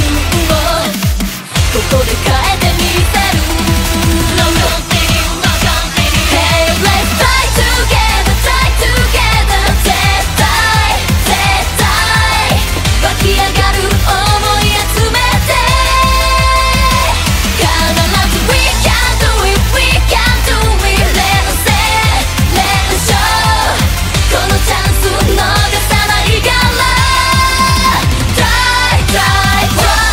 ここで変えてみせる Hey, let's fly together, fly together 絶対絶対湧き上がる想い集めて必ず We can do it, we can do it Let's say, let's show このチャンス逃さないから Try, try, try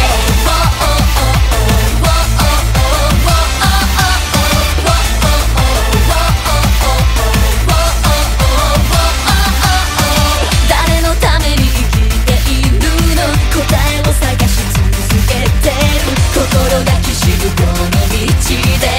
誰のために生きているの答えを探し続けてる心がきしむこの道で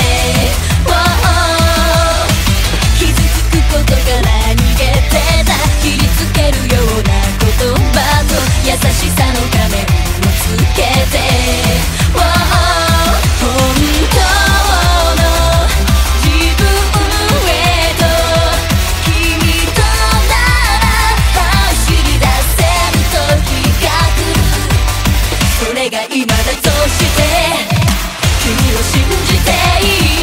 傷つくことから逃げてた切りつけるような言葉と優しさの仮面をつけて本当の自分へと君となら走り出せる時が来るそれが今だとして君を信じていい